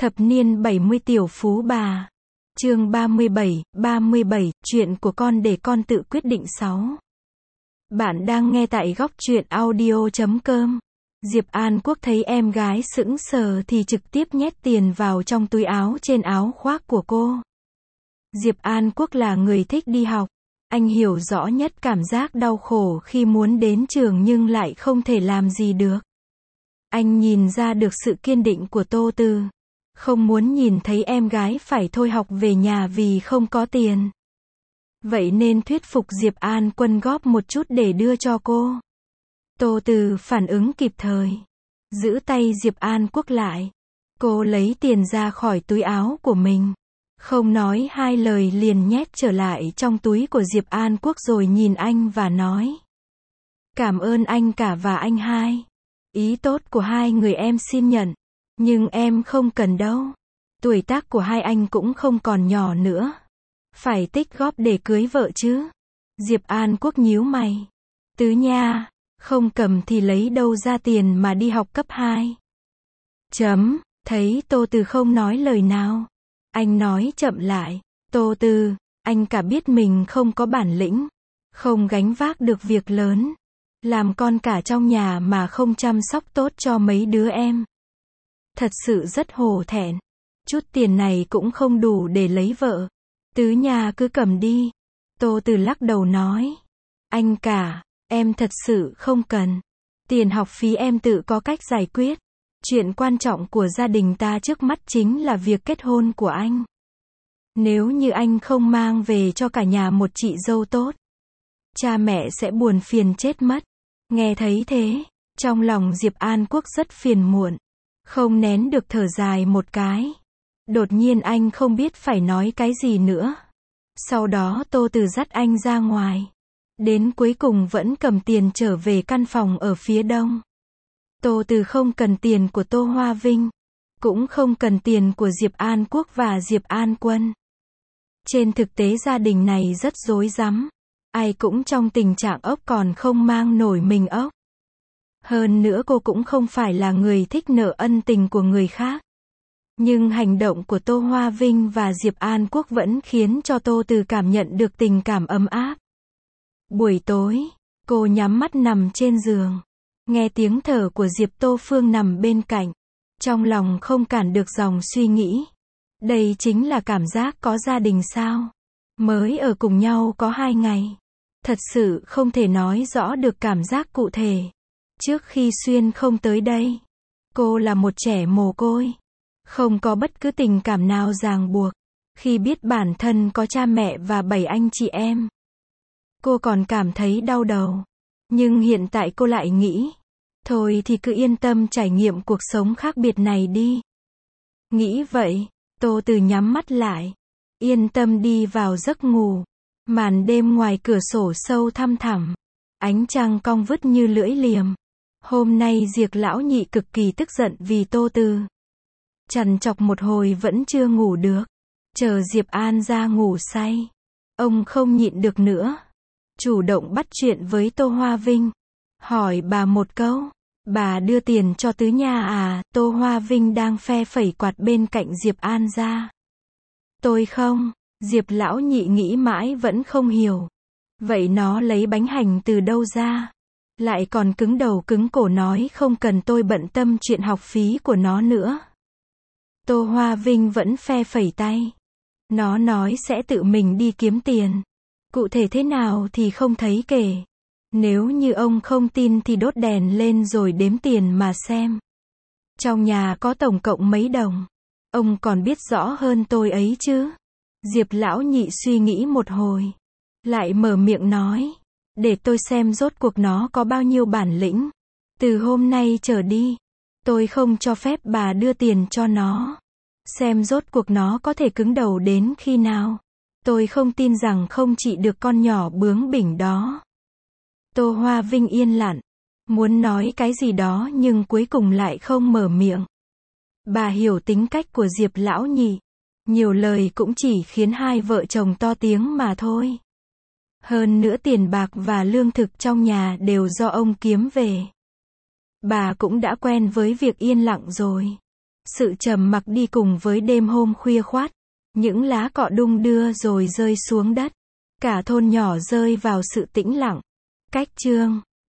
Thập niên 70 tiểu phú bà. Chương 37, chuyện của con để con tự quyết định 6. Bạn đang nghe tại góc truyện audio.com. Diệp An Quốc thấy em gái sững sờ thì trực tiếp nhét tiền vào trong túi áo trên áo khoác của cô. Diệp An Quốc là người thích đi học. Anh hiểu rõ nhất cảm giác đau khổ khi muốn đến trường nhưng lại không thể làm gì được. Anh nhìn ra được sự kiên định của Tô Từ. Không muốn nhìn thấy em gái phải thôi học về nhà vì không có tiền. Vậy nên thuyết phục Diệp An Quân góp một chút để đưa cho cô. Tô Từ phản ứng kịp thời. Giữ tay Diệp An Quốc lại. Cô lấy tiền ra khỏi túi áo của mình. Không nói hai lời liền nhét trở lại trong túi của Diệp An Quốc rồi nhìn anh và nói. Cảm ơn anh cả và anh hai. Ý tốt của hai người em xin nhận. Nhưng em không cần đâu. Tuổi tác của hai anh cũng không còn nhỏ nữa. Phải tích góp để cưới vợ chứ. Diệp An Quốc nhíu mày. Tứ nha, không cầm thì lấy đâu ra tiền mà đi học cấp 2. Thấy Tô Từ không nói lời nào. Anh nói chậm lại. Tô Từ, anh cả biết mình không có bản lĩnh. Không gánh vác được việc lớn. Làm con cả trong nhà mà không chăm sóc tốt cho mấy đứa em. Thật sự rất hổ thẹn. Chút tiền này cũng không đủ để lấy vợ. Tứ nhà cứ cầm đi. Tô Từ lắc đầu nói. Anh cả, em thật sự không cần. Tiền học phí em tự có cách giải quyết. Chuyện quan trọng của gia đình ta trước mắt chính là việc kết hôn của anh. Nếu như anh không mang về cho cả nhà một chị dâu tốt, cha mẹ sẽ buồn phiền chết mất. Nghe thấy thế, trong lòng Diệp An Quốc rất phiền muộn. Không nén được thở dài một cái. Đột nhiên anh không biết phải nói cái gì nữa. Sau đó Tô Từ dắt anh ra ngoài. Đến cuối cùng vẫn cầm tiền trở về căn phòng ở phía đông. Tô Từ không cần tiền của Tô Hoa Vinh. Cũng không cần tiền của Diệp An Quốc và Diệp An Quân. Trên thực tế gia đình này rất rối rắm. Ai cũng trong tình trạng ốc còn không mang nổi mình ốc. Hơn nữa cô cũng không phải là người thích nợ ân tình của người khác. Nhưng hành động của Tô Hoa Vinh và Diệp An Quốc vẫn khiến cho Tô Từ cảm nhận được tình cảm ấm áp. Buổi tối, cô nhắm mắt nằm trên giường. Nghe tiếng thở của Diệp Tô Phương nằm bên cạnh. Trong lòng không cản được dòng suy nghĩ. Đây chính là cảm giác có gia đình sao? Mới ở cùng nhau có 2 ngày. Thật sự không thể nói rõ được cảm giác cụ thể. Trước khi Xuyên không tới đây, cô là một trẻ mồ côi. Không có bất cứ tình cảm nào ràng buộc. Khi biết bản thân có cha mẹ và 7 anh chị em, cô còn cảm thấy đau đầu. Nhưng hiện tại cô lại nghĩ, thôi thì cứ yên tâm trải nghiệm cuộc sống khác biệt này đi. Nghĩ vậy, Tô Từ nhắm mắt lại, yên tâm đi vào giấc ngủ. Màn đêm ngoài cửa sổ sâu thăm thẳm, ánh trăng cong vút như lưỡi liềm. Hôm nay Diệp lão nhị cực kỳ tức giận vì Tô Từ. Trằn trọc một hồi vẫn chưa ngủ được. Chờ Diệp An ra ngủ say, ông không nhịn được nữa. Chủ động bắt chuyện với Tô Hoa Vinh. Hỏi bà một câu. Bà đưa tiền cho Tứ nha à? Tô Hoa Vinh đang phe phẩy quạt bên cạnh Diệp An ra. Tôi không. Diệp lão nhị nghĩ mãi vẫn không hiểu. Vậy nó lấy bánh hành từ đâu ra? Lại còn cứng đầu cứng cổ nói không cần tôi bận tâm chuyện học phí của nó nữa. Tô Hoa Vinh vẫn phe phẩy tay. Nó nói sẽ tự mình đi kiếm tiền. Cụ thể thế nào thì không thấy kể. Nếu như ông không tin thì đốt đèn lên rồi đếm tiền mà xem. Trong nhà có tổng cộng mấy đồng. Ông còn biết rõ hơn tôi ấy chứ. Diệp lão nhị suy nghĩ một hồi. Lại mở miệng nói. Để tôi xem rốt cuộc nó có bao nhiêu bản lĩnh. Từ hôm nay trở đi, tôi không cho phép bà đưa tiền cho nó. Xem rốt cuộc nó có thể cứng đầu đến khi nào. Tôi không tin rằng không trị được con nhỏ bướng bỉnh đó. Tô Hoa Vinh yên lặng. Muốn nói cái gì đó nhưng cuối cùng lại không mở miệng. Bà hiểu tính cách của Diệp lão nhị. Nhiều lời cũng chỉ khiến hai vợ chồng to tiếng mà thôi. Hơn nữa tiền bạc và lương thực trong nhà đều do ông kiếm về. Bà cũng đã quen với việc yên lặng rồi. Sự trầm mặc đi cùng với đêm hôm khuya khoắt. Những lá cọ đung đưa rồi rơi xuống đất. Cả thôn nhỏ rơi vào sự tĩnh lặng. Cách chương